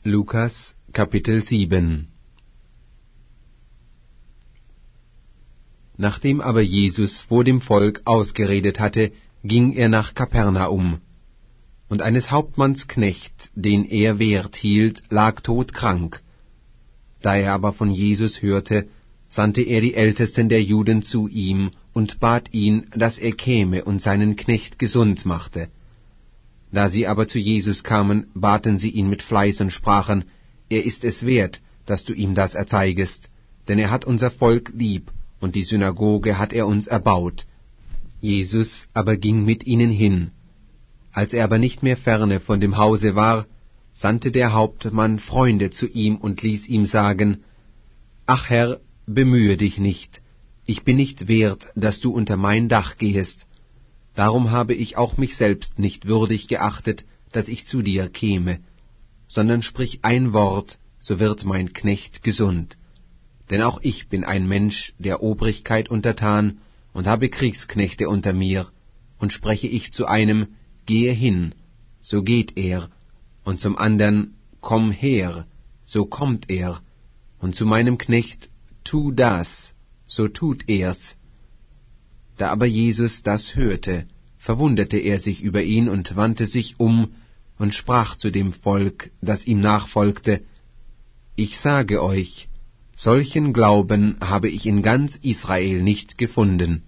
Lukas, Kapitel 7. Nachdem aber Jesus vor dem Volk ausgeredet hatte, ging er nach Kapernaum. Und eines Hauptmanns Knecht, den er Wert hielt, lag todkrank. Da er aber von Jesus hörte, sandte er die Ältesten der Juden zu ihm und bat ihn, dass er käme und seinen Knecht gesund machte. Da sie aber zu Jesus kamen, baten sie ihn mit Fleiß und sprachen, er ist es wert, dass du ihm das erzeigest, denn er hat unser Volk lieb, und die Synagoge hat er uns erbaut. Jesus aber ging mit ihnen hin. Als er aber nicht mehr ferne von dem Hause war, sandte der Hauptmann Freunde zu ihm und ließ ihm sagen, »Ach Herr, bemühe dich nicht, ich bin nicht wert, dass du unter mein Dach gehest. Darum habe ich auch mich selbst nicht würdig geachtet, dass ich zu dir käme, sondern sprich ein Wort, so wird mein Knecht gesund. Denn auch ich bin ein Mensch der Obrigkeit untertan und habe Kriegsknechte unter mir, und spreche ich zu einem, gehe hin, so geht er, und zum andern, komm her, so kommt er, und zu meinem Knecht, tu das, so tut er's. Da aber Jesus das hörte, verwunderte er sich über ihn und wandte sich um und sprach zu dem Volk, das ihm nachfolgte, ich sage euch, solchen Glauben habe ich in ganz Israel nicht gefunden.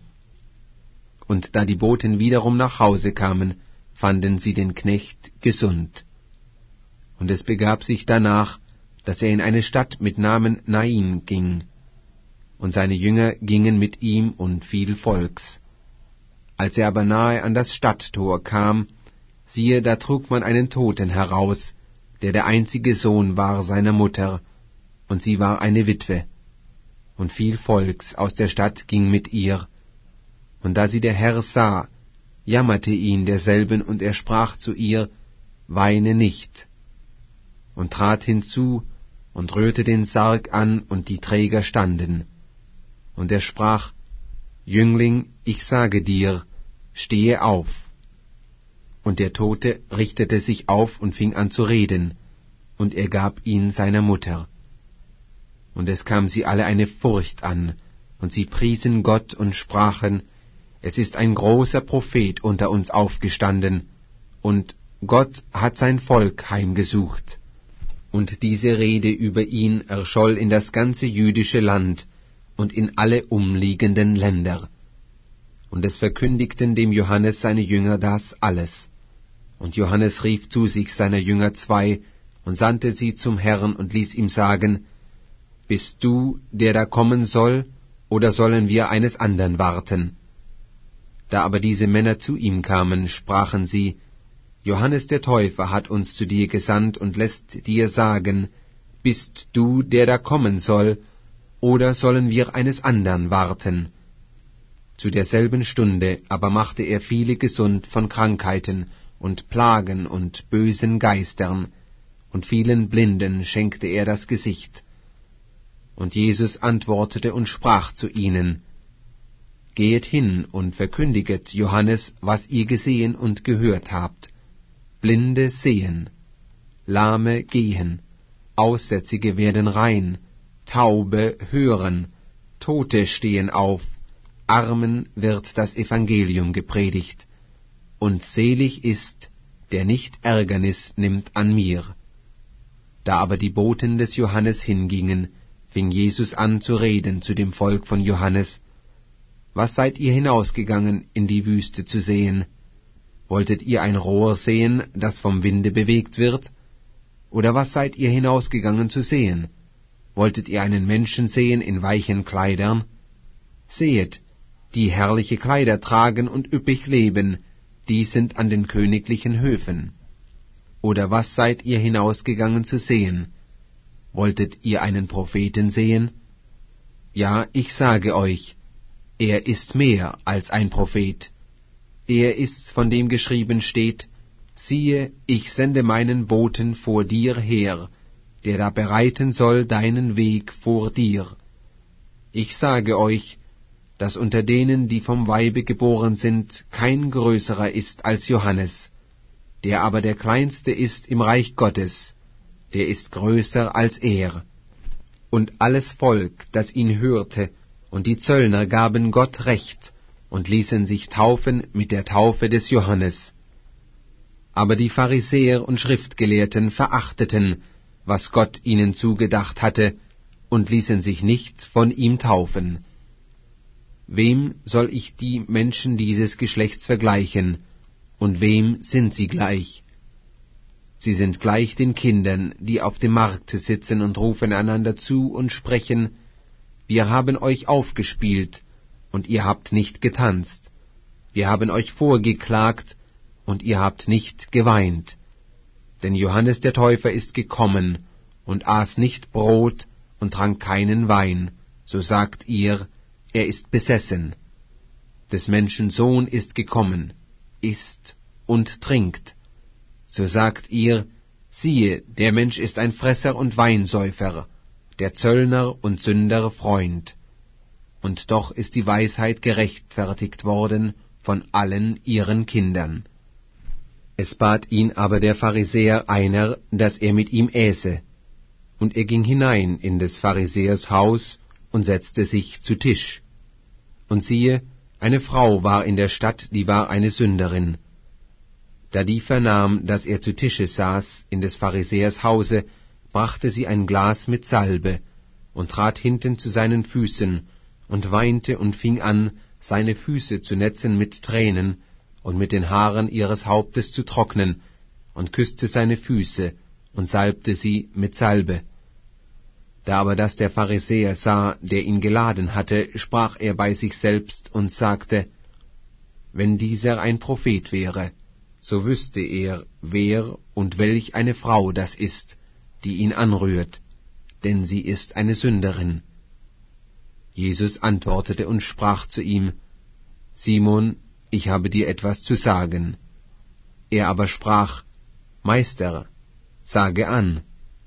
Und da die Boten wiederum nach Hause kamen, fanden sie den Knecht gesund. Und es begab sich danach, dass er in eine Stadt mit Namen Nain ging, und seine Jünger gingen mit ihm und viel Volks. Als er aber nahe an das Stadttor kam, siehe, da trug man einen Toten heraus, der einzige Sohn war seiner Mutter, und sie war eine Witwe. Und viel Volks aus der Stadt ging mit ihr. Und da sie der Herr sah, jammerte ihn derselben, und er sprach zu ihr, weine nicht. Und trat hinzu und rührte den Sarg an, und die Träger standen. Und er sprach, Jüngling, ich sage dir, stehe auf. Und der Tote richtete sich auf und fing an zu reden, und er gab ihn seiner Mutter. Und es kam sie alle eine Furcht an, und sie priesen Gott und sprachen, es ist ein großer Prophet unter uns aufgestanden, und Gott hat sein Volk heimgesucht. Und diese Rede über ihn erscholl in das ganze jüdische Land und in alle umliegenden Länder. Und es verkündigten dem Johannes seine Jünger das alles. Und Johannes rief zu sich seiner Jünger 2 und sandte sie zum Herrn und ließ ihm sagen, bist du, der da kommen soll, oder sollen wir eines andern warten? Da aber diese Männer zu ihm kamen, sprachen sie, Johannes der Täufer hat uns zu dir gesandt und lässt dir sagen, bist du, der da kommen soll, oder sollen wir eines andern warten? Zu derselben Stunde aber machte er viele gesund von Krankheiten und Plagen und bösen Geistern, und vielen Blinden schenkte er das Gesicht. Und Jesus antwortete und sprach zu ihnen, Gehet hin und verkündiget Johannes, was ihr gesehen und gehört habt. Blinde sehen, Lahme gehen, Aussätzige werden rein, Taube hören, Tote stehen auf, Armen wird das Evangelium gepredigt, und selig ist, der nicht Ärgernis nimmt an mir. Da aber die Boten des Johannes hingingen, fing Jesus an zu reden zu dem Volk von Johannes, was seid ihr hinausgegangen in die Wüste zu sehen? Wolltet ihr ein Rohr sehen, das vom Winde bewegt wird? Oder was seid ihr hinausgegangen zu sehen? Wolltet ihr einen Menschen sehen in weichen Kleidern? Sehet, die herrliche Kleider tragen und üppig leben, die sind an den königlichen Höfen. Oder was seid ihr hinausgegangen zu sehen? Wolltet ihr einen Propheten sehen? Ja, ich sage euch, er ist mehr als ein Prophet. Er ist's, von dem geschrieben steht, siehe, ich sende meinen Boten vor dir her, der da bereiten soll deinen Weg vor dir. Ich sage euch, dass unter denen, die vom Weibe geboren sind, kein größerer ist als Johannes, der aber der Kleinste ist im Reich Gottes. der ist größer als er. Und alles Volk, das ihn hörte, und die Zöllner gaben Gott Recht und ließen sich taufen mit der Taufe des Johannes. Aber die Pharisäer und Schriftgelehrten verachteten, was Gott ihnen zugedacht hatte, und ließen sich nicht von ihm taufen. Wem soll ich die Menschen dieses Geschlechts vergleichen, und wem sind sie gleich? Sie sind gleich den Kindern, die auf dem Markte sitzen und rufen einander zu und sprechen: Wir haben euch aufgespielt, und ihr habt nicht getanzt. Wir haben euch vorgeklagt, und ihr habt nicht geweint. Denn Johannes der Täufer ist gekommen, und aß nicht Brot und trank keinen Wein, so sagt ihr, er ist besessen. Des Menschen Sohn ist gekommen, isst und trinkt. So sagt ihr, siehe, der Mensch ist ein Fresser und Weinsäufer, der Zöllner und Sünder Freund. Und doch ist die Weisheit gerechtfertigt worden von allen ihren Kindern. Es bat ihn aber der Pharisäer einer, dass er mit ihm äße. Und er ging hinein in des Pharisäers Haus und setzte sich zu Tisch. Und siehe, eine Frau war in der Stadt, die war eine Sünderin. Da die vernahm, dass er zu Tische saß in des Pharisäers Hause, brachte sie ein Glas mit Salbe und trat hinten zu seinen Füßen und weinte und fing an, seine Füße zu netzen mit Tränen und mit den Haaren ihres Hauptes zu trocknen, und küßte seine Füße und salbte sie mit Salbe. Da aber das der Pharisäer sah, der ihn geladen hatte, sprach er bei sich selbst und sagte: Wenn dieser ein Prophet wäre, so wüsste er, wer und welch eine Frau das ist, die ihn anrührt, denn sie ist eine Sünderin. Jesus antwortete und sprach zu ihm: Simon, ich habe dir etwas zu sagen. Er aber sprach: Meister, sage an.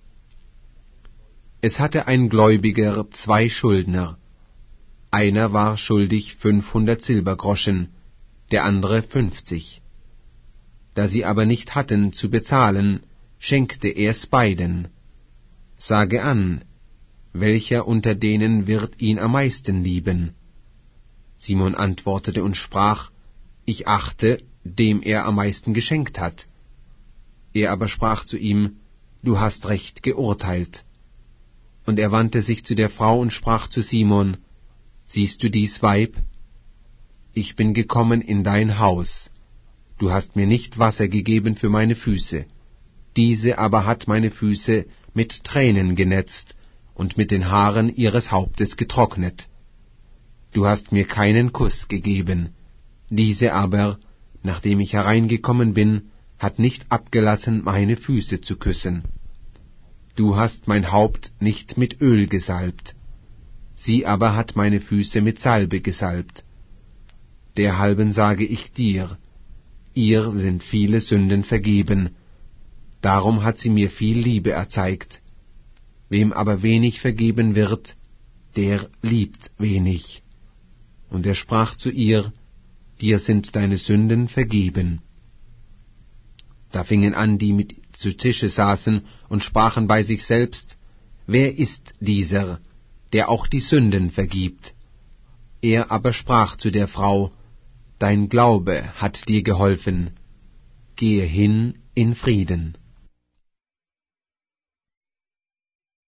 Es hatte ein Gläubiger 2 Schuldner. Einer war schuldig 500 Silbergroschen, der andere 50. Da sie aber nicht hatten zu bezahlen, schenkte er's beiden. Sage an, welcher unter denen wird ihn am meisten lieben? Simon antwortete und sprach: Ich achte, dem er am meisten geschenkt hat. Er aber sprach zu ihm: Du hast recht geurteilt. Und er wandte sich zu der Frau und sprach zu Simon: Siehst du dies Weib? Ich bin gekommen in dein Haus. Du hast mir nicht Wasser gegeben für meine Füße. Diese aber hat meine Füße mit Tränen genetzt und mit den Haaren ihres Hauptes getrocknet. Du hast mir keinen Kuss gegeben. Diese aber, nachdem ich hereingekommen bin, hat nicht abgelassen, meine Füße zu küssen. Du hast mein Haupt nicht mit Öl gesalbt. Sie aber hat meine Füße mit Salbe gesalbt. Derhalben sage ich dir, ihr sind viele Sünden vergeben, darum hat sie mir viel Liebe erzeigt. Wem aber wenig vergeben wird, der liebt wenig. Und er sprach zu ihr: Dir sind deine Sünden vergeben. Da fingen an, die mit zu Tische saßen, und sprachen bei sich selbst: Wer ist dieser, der auch die Sünden vergibt? Er aber sprach zu der Frau: Dein Glaube hat dir geholfen. Gehe hin in Frieden.